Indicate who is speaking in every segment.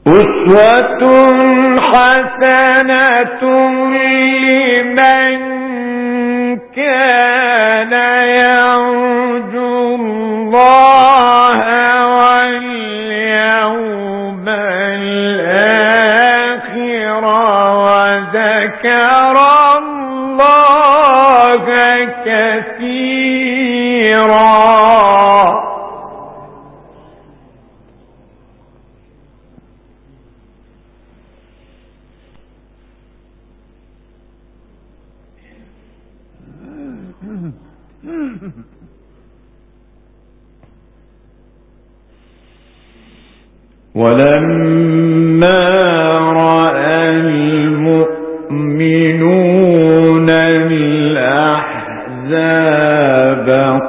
Speaker 1: أسوة حسنة لمن كان يرجو الله واليوم الآخر وذكر الله كثيرا. ولما رأى المؤمنون الأحزاب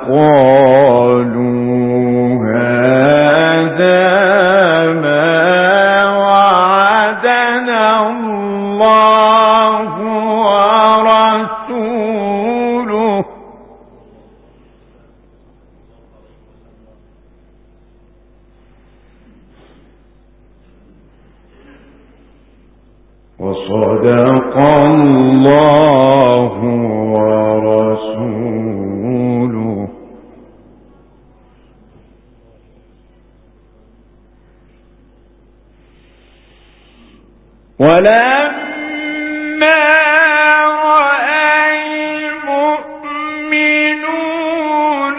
Speaker 1: قالوا هذا ما وعدنا الله ورسوله وصدق الله ورسوله ولما رأى المؤمنون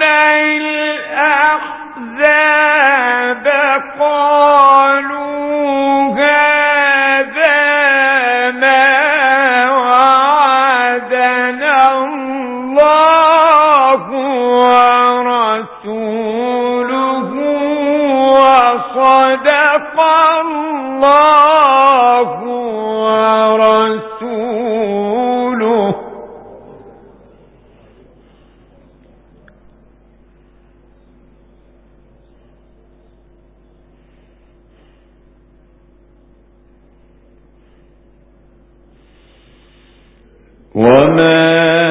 Speaker 1: الأحزاب قالوا هذا ما وعدنا الله ورسوله وصدق الله ورسوله وما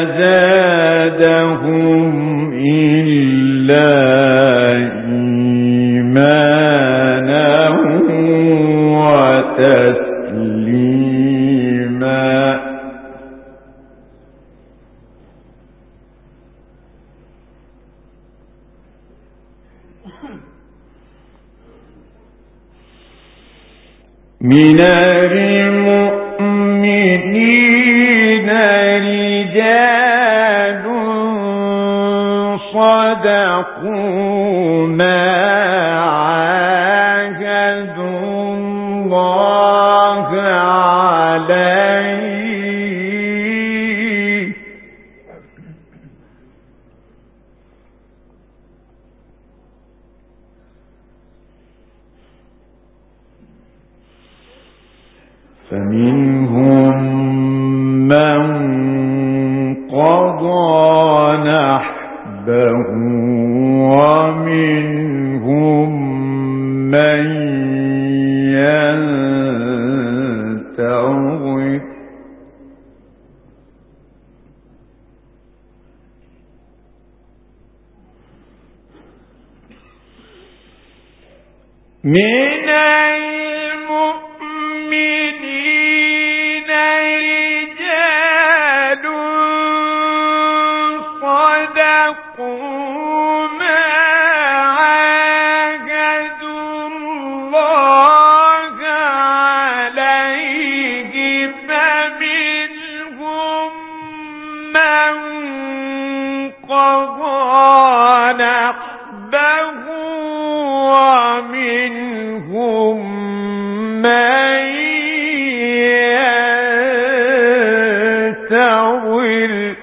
Speaker 1: زادهم إلا إيمانا وتسليما. من المؤمنين رجال صدقوا ما عاهدوا الله عليه فمنهم من قضى نحبه ومنهم من ينتظر من المؤمنين رجال صدقوا ما عاهدوا الله عليه فمنهم من قضى نحبه ومنهم من ينتظر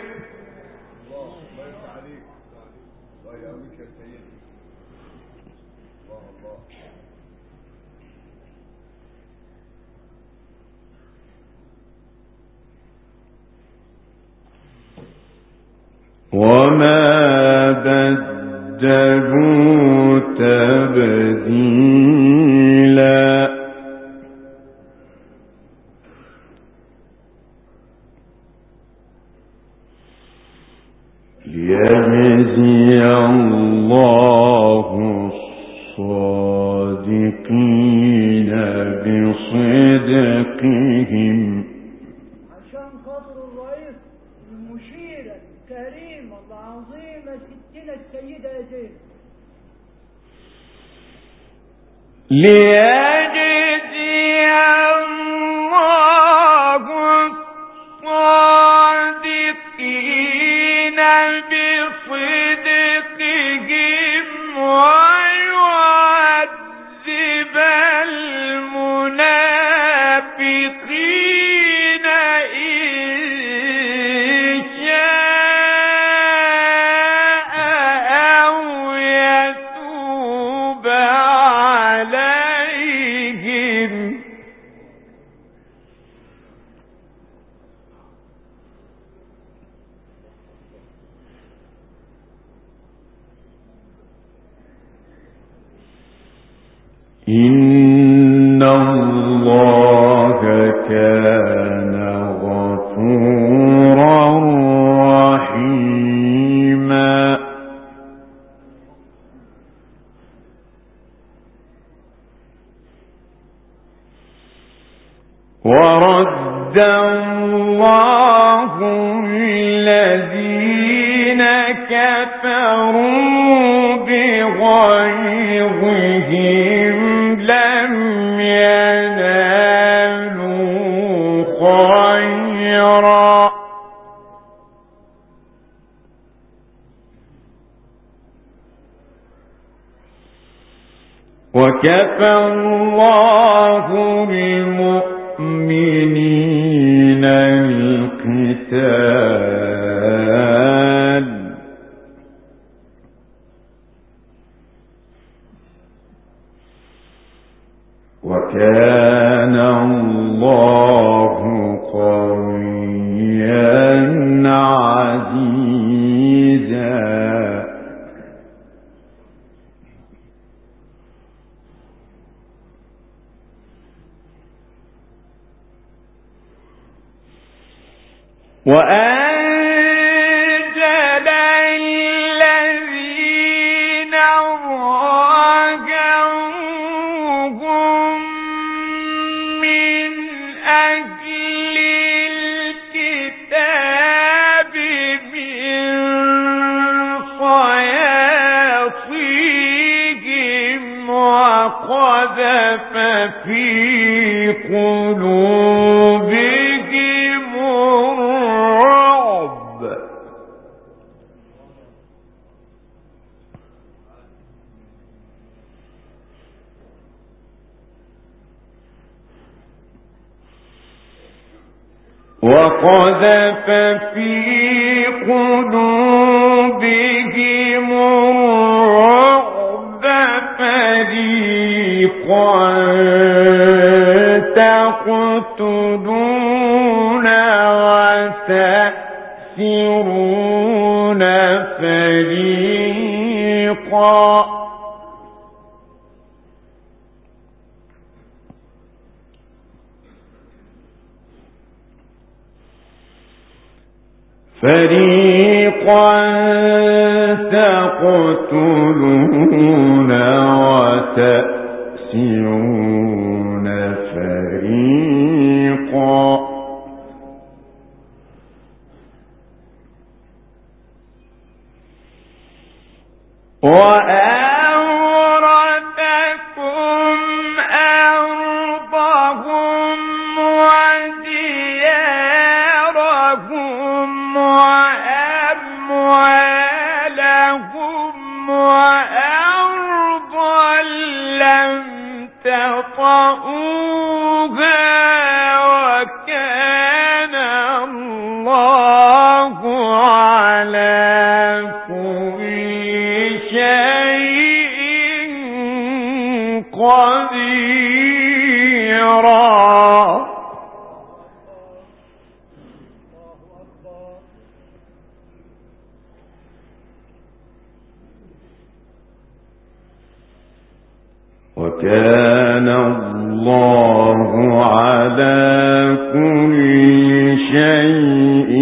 Speaker 1: وما بدلوا تبديلا. ليجزي الله الصادقين
Speaker 2: خاطر الرئيس المشيرة الكريمة العظيمة ستنا السيدة زينب
Speaker 1: ليجزي الله الصادقين بصدقهم ويعذب المنافقين إن شاء أو يتوب عليهم إن الله كان غفورا رحيما ورد الله الذين كفروا بغيظهم لم ينالوا خيرا وكفى الله المؤمنين القتال وكان الله قويا عزيزا وأنزل الذين ظاهروهم من أهل الكتاب من صياصيهم وقذف في قلوبهم الرعب وقذف في قلوبهم الرعب فريقا تقتلون وتأسرون فريقا تقتلون وتأسرون فريقا وأورثكم أرضهم وديارهم وأموالهم وأرضا لم تطئوها وكان الله على كل شيء قديرا وكان الله على كل شيء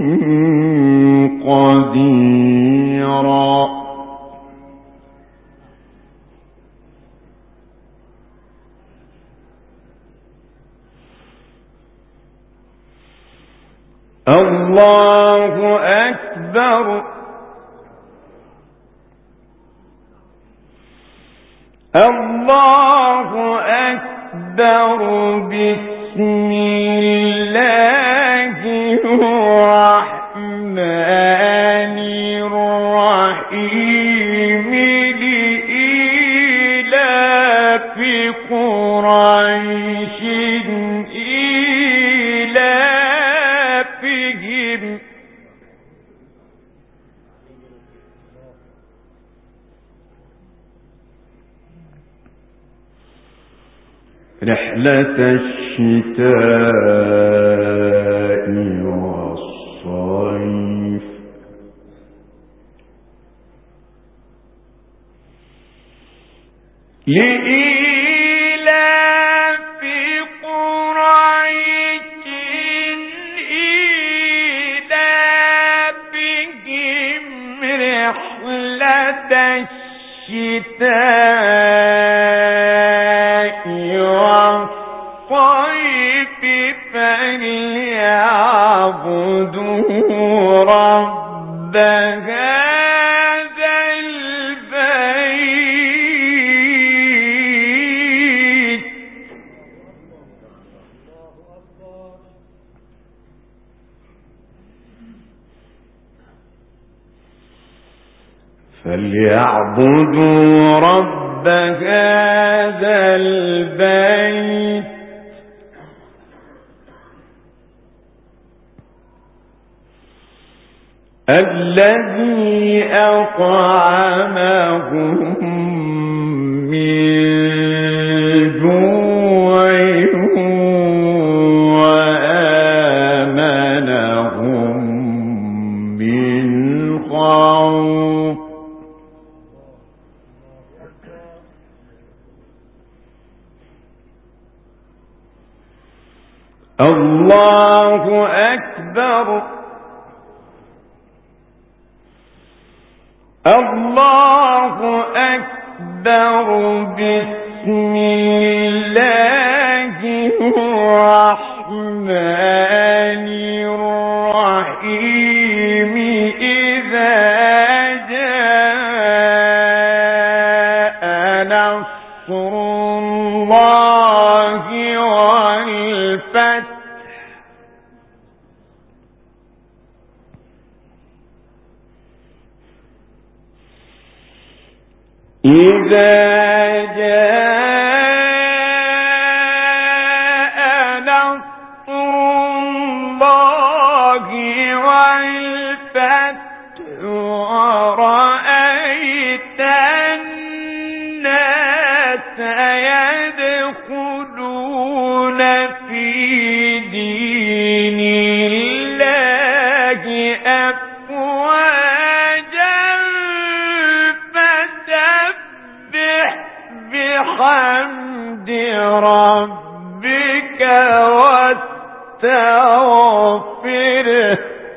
Speaker 1: قديرا الله أكبر الله أكبر بسم الله الرحمن الرحيم لإيلاف قريش إيلافهم رحلة الشتاء والصيف لإيلاف قريش إيلافهم رحلة الشتاء والصيف فليعبدوا رب هذا البيت فليعبدوا رب هذا البيت الذي أطعمهم من جوع وآمنهم من خوف الله أكبر الله أكبر بسم الله الرحمن الرحيم إذا جاء نصر الله والفتح إذا جاء نصر الله والفتح ورأيت الناس يدخلون في دين الله أفواجا بحمد ربك واستغفره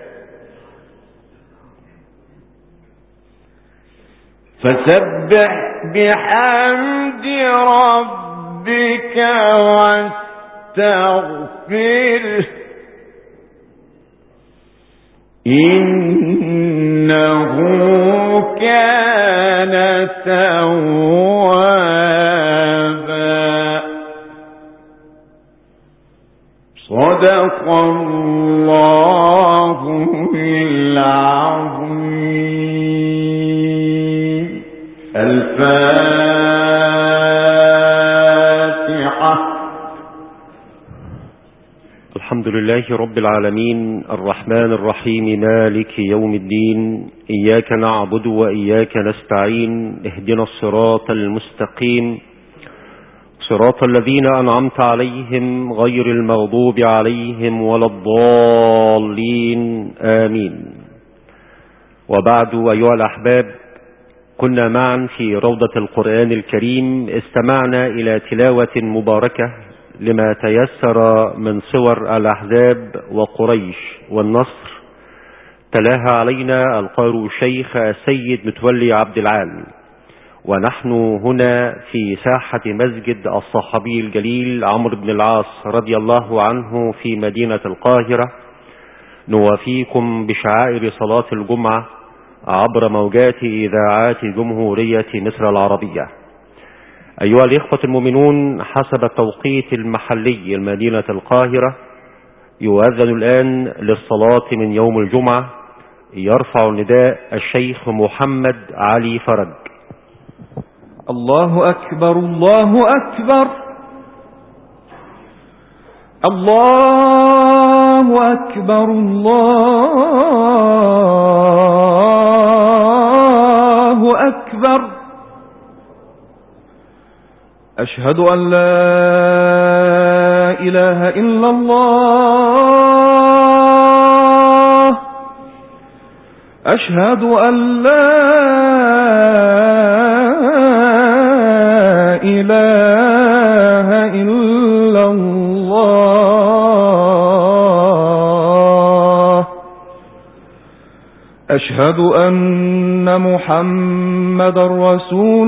Speaker 1: فسبح بحمد ربك واستغفره إنه كان توابا صدق الله العظيم. الفاتحة.
Speaker 3: الحمد لله رب العالمين الرحمن الرحيم مالك يوم الدين إياك نعبد وإياك نستعين اهدنا الصراط المستقيم صراط الذين أنعمت عليهم غير المغضوب عليهم ولا الضالين آمين. وبعد أيها الأحباب، كنا معا في روضة القرآن الكريم استمعنا إلى تلاوة مباركة لما تيسر من صور الأحزاب وقريش والنصر، تلاها علينا القارئ الشيخ السيد متولي عبد العال، ونحن هنا في ساحة مسجد الصحابي الجليل عمرو بن العاص رضي الله عنه في مدينة القاهرة، نوافيكم بشعائر صلاة الجمعة عبر موجات إذاعات جمهورية مصر العربية. أيها الإخوة المؤمنون، حسب التوقيت المحلي لمدينة القاهرة يؤذن الآن للصلاة من يوم الجمعة. يرفع النداء الشيخ محمد علي فرج.
Speaker 4: الله أكبر الله أكبر الله أكبر الله أكبر. أشهد أن لا إله إلا الله. أشهد أن لا إله إلا الله. أشهد أن محمد رسول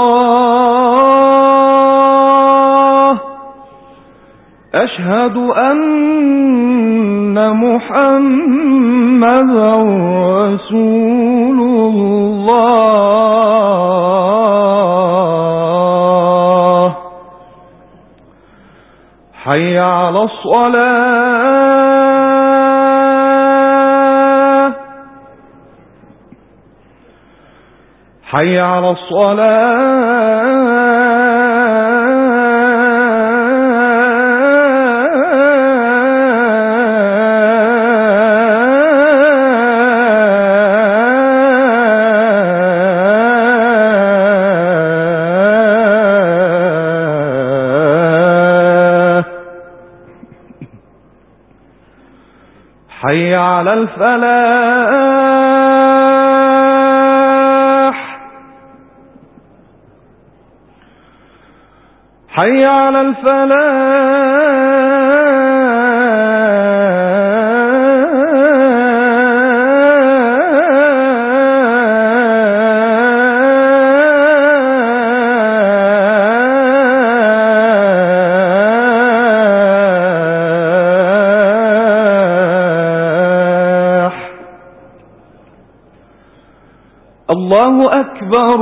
Speaker 4: الله. أشهد أن محمد رسول الله. حي على الصلاة. حي على الصلاة. حي على الفلاح. حي على الله أكبر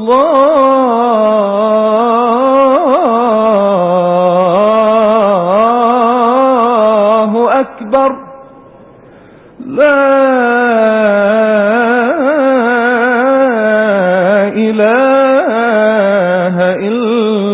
Speaker 4: الله أكبر. لا إله إلا